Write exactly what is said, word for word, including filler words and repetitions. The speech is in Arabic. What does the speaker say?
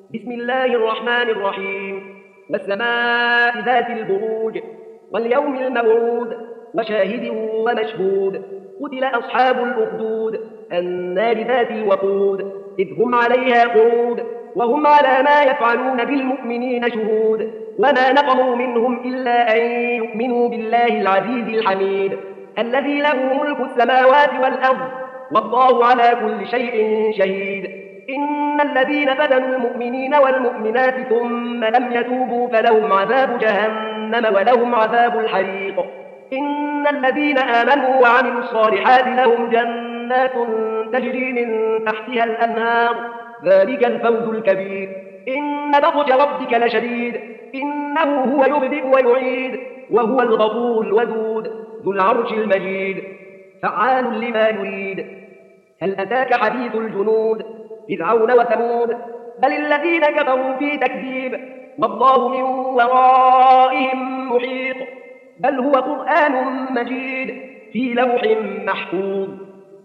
بسم الله الرحمن الرحيم. والسماء ذات البروج واليوم الموعود وشاهد ومشهود. قتل أصحاب الأخدود النار ذات الوقود إذ هم عليها قعود وهم على ما يفعلون بالمؤمنين شهود. وما نقموا منهم إلا أن يؤمنوا بالله العزيز الحميد الذي له ملك السماوات والأرض والله على كل شيء شهيد. إن الذين فتنوا المؤمنين والمؤمنات ثم لم يتوبوا فلهم عذاب جهنم ولهم عذاب الحريق. إن الذين آمنوا وعملوا الصالحات لهم جنات تجري من تحتها الأنهار ذلك الفوز الكبير. إن بطش ربك لشديد إنه هو يبدئ ويعيد وهو الغفور الودود ذو العرش المجيد فعال لما يريد. هل أتاك حديث الجنود فرعون وثمود بل الذين كفروا في تكذيب والله من ورائهم محيط. بل هو قرآن مجيد في لوح محفوظ.